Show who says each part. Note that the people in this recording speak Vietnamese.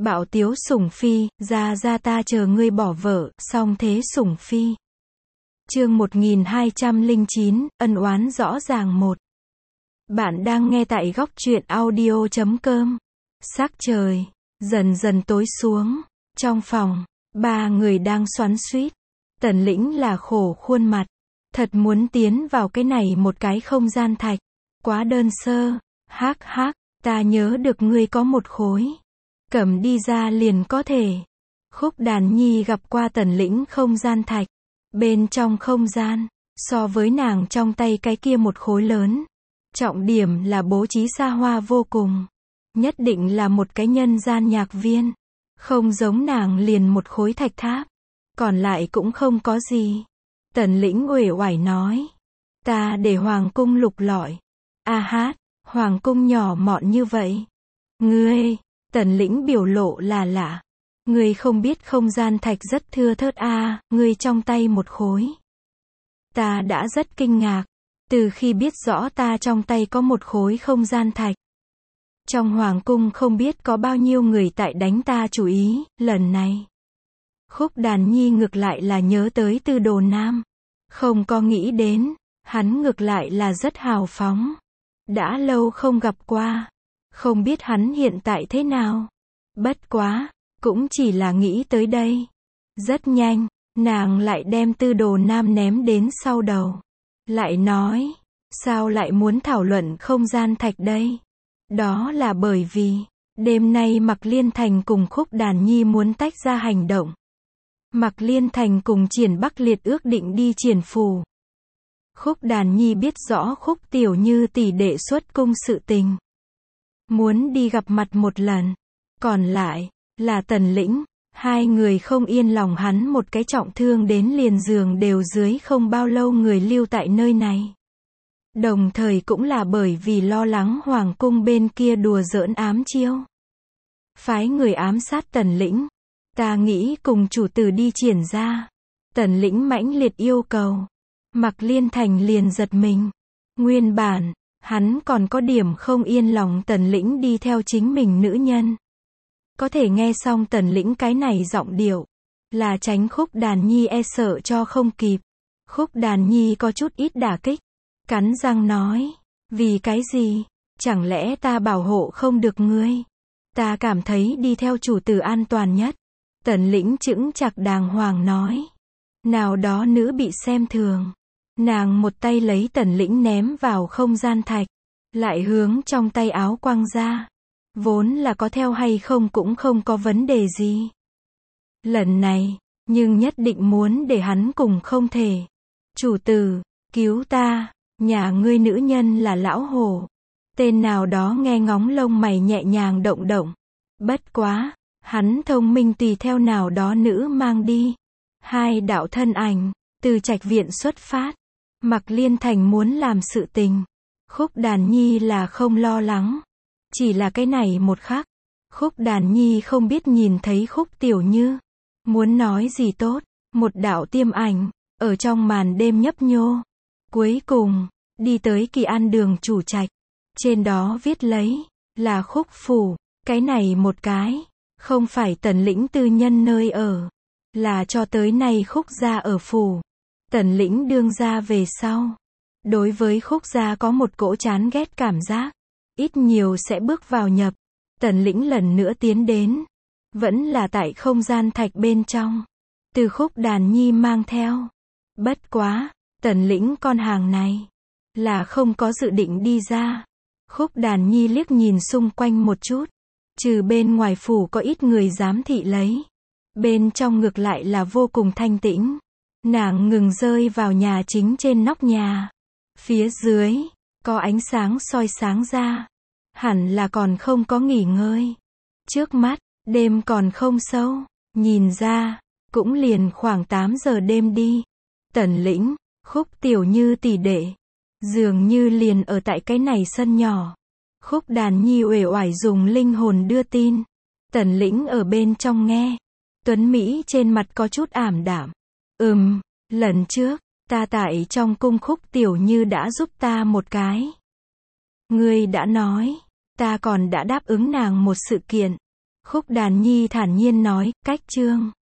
Speaker 1: Bạo tiếu sủng phi, ra ta chờ ngươi bỏ vợ, song thế sủng phi. Chương 1209, ân oán rõ ràng 1. Bạn đang nghe tại góc truyện audio.com. Sắc trời dần dần tối xuống. Trong phòng, ba người đang xoắn xuýt. Tần Lĩnh là khổ khuôn mặt. Thật muốn tiến vào cái này một cái không gian thạch. Quá đơn sơ. Hắc, ta nhớ được ngươi có một khối. Cầm đi ra liền có thể. Khúc Đàn Nhi gặp qua Tần Lĩnh không gian thạch. Bên trong không gian, so với nàng trong tay cái kia một khối lớn. Trọng điểm là bố trí xa hoa vô cùng. Nhất định là một cái nhân gian nhạc viên. Không giống nàng liền một khối thạch tháp. Còn lại cũng không có gì. Tần Lĩnh uể oải nói. Ta để hoàng cung lục lọi. Hoàng cung nhỏ mọn như vậy. Ngươi, Tần Lĩnh biểu lộ là lạ. Ngươi không biết không gian thạch rất thưa thớt ngươi trong tay một khối. Ta đã rất kinh ngạc. Từ khi biết rõ ta trong tay có một khối không gian thạch. Trong hoàng cung không biết có bao nhiêu người tại đánh ta chủ ý, lần này. Khúc Đàn Nhi ngược lại là nhớ tới Tư Đồ Nam. Không có nghĩ đến, hắn ngược lại là rất hào phóng. Đã lâu không gặp qua. Không biết hắn hiện tại thế nào. Bất quá, cũng chỉ là nghĩ tới đây. Rất nhanh, nàng lại đem Tư Đồ Nam ném đến sau đầu. Lại nói, sao lại muốn thảo luận không gian thạch đây? Đó là bởi vì, đêm nay Mạc Liên Thành cùng Khúc Đàn Nhi muốn tách ra hành động. Mạc Liên Thành cùng Triển Bắc Liệt ước định đi Triển Phủ. Khúc Đàn Nhi biết rõ Khúc Tiểu Như tỷ đệ xuất cung sự tình. Muốn đi gặp mặt một lần. Còn lại, là Tần Lĩnh. Hai người không yên lòng hắn một cái trọng thương đến liền giường đều dưới không bao lâu người lưu tại nơi này. Đồng thời cũng là bởi vì lo lắng hoàng cung bên kia đùa giỡn ám chiêu. Phái người ám sát Tần Lĩnh. Ta nghĩ cùng chủ tử đi Triển ra. Tần Lĩnh mãnh liệt yêu cầu. Mạc Liên Thành liền giật mình. Nguyên bản, hắn còn có điểm không yên lòng Tần Lĩnh đi theo chính mình nữ nhân. Có thể nghe xong Tần Lĩnh cái này giọng điệu. Là tránh Khúc Đàn Nhi e sợ cho không kịp. Khúc Đàn Nhi có chút ít đả kích. Cắn răng nói. Vì cái gì? Chẳng lẽ ta bảo hộ không được ngươi? Ta cảm thấy đi theo chủ tử an toàn nhất. Tần Lĩnh chững chạc đàng hoàng nói. Nào đó nữ bị xem thường. Nàng một tay lấy Tần Lĩnh ném vào không gian thạch. Lại hướng trong tay áo quăng ra. Vốn là có theo hay không cũng không có vấn đề gì. Lần này, nhưng nhất định muốn để hắn cùng không thể. Chủ tử, cứu ta, nhà ngươi nữ nhân là lão hổ. Tên nào đó nghe ngóng lông mày nhẹ nhàng động động. Bất quá, hắn thông minh tùy theo nào đó nữ mang đi. Hai đạo thân ảnh, từ trạch viện xuất phát. Mạc Liên Thành muốn làm sự tình. Khúc Đàn Nhi là không lo lắng. Chỉ là cái này một khắc. Khúc Đàn Nhi không biết nhìn thấy Khúc Tiểu Như. Muốn nói gì tốt. Một đạo tiêm ảnh. Ở trong màn đêm nhấp nhô. Cuối cùng, đi tới Kỳ An đường chủ trạch. Trên đó viết lấy. Là Khúc Phủ. Cái này một cái. Không phải Tần Lĩnh tư nhân nơi ở. Là cho tới nay Khúc gia ở phủ. Tần Lĩnh đương gia về sau. Đối với Khúc gia có một cỗ chán ghét cảm giác. Ít nhiều sẽ bước vào nhập. Tần Lĩnh lần nữa tiến đến. Vẫn là tại không gian thạch bên trong. Từ Khúc Đàn Nhi mang theo. Bất quá, Tần Lĩnh con hàng này. Là không có dự định đi ra. Khúc Đàn Nhi liếc nhìn xung quanh một chút. Trừ bên ngoài phủ có ít người giám thị lấy. Bên trong ngược lại là vô cùng thanh tĩnh. Nàng ngừng rơi vào nhà chính trên nóc nhà. Phía dưới, có ánh sáng soi sáng ra. Hẳn là còn không có nghỉ ngơi. Trước mắt, đêm còn không sâu. Nhìn ra, cũng liền khoảng 8 giờ đêm đi. Tần Lĩnh, Khúc Tiểu Như tỷ đệ. Dường như liền ở tại cái này sân nhỏ. Khúc Đàn Nhi uể oải dùng linh hồn đưa tin. Tần Lĩnh ở bên trong nghe. Tuấn Mỹ trên mặt có chút ảm đạm. Lần trước, ta tại trong cung Khúc Tiểu Như đã giúp ta một cái. Ngươi đã nói, ta còn đã đáp ứng nàng một sự kiện. Khúc Đàn Nhi thản nhiên nói, cách chương.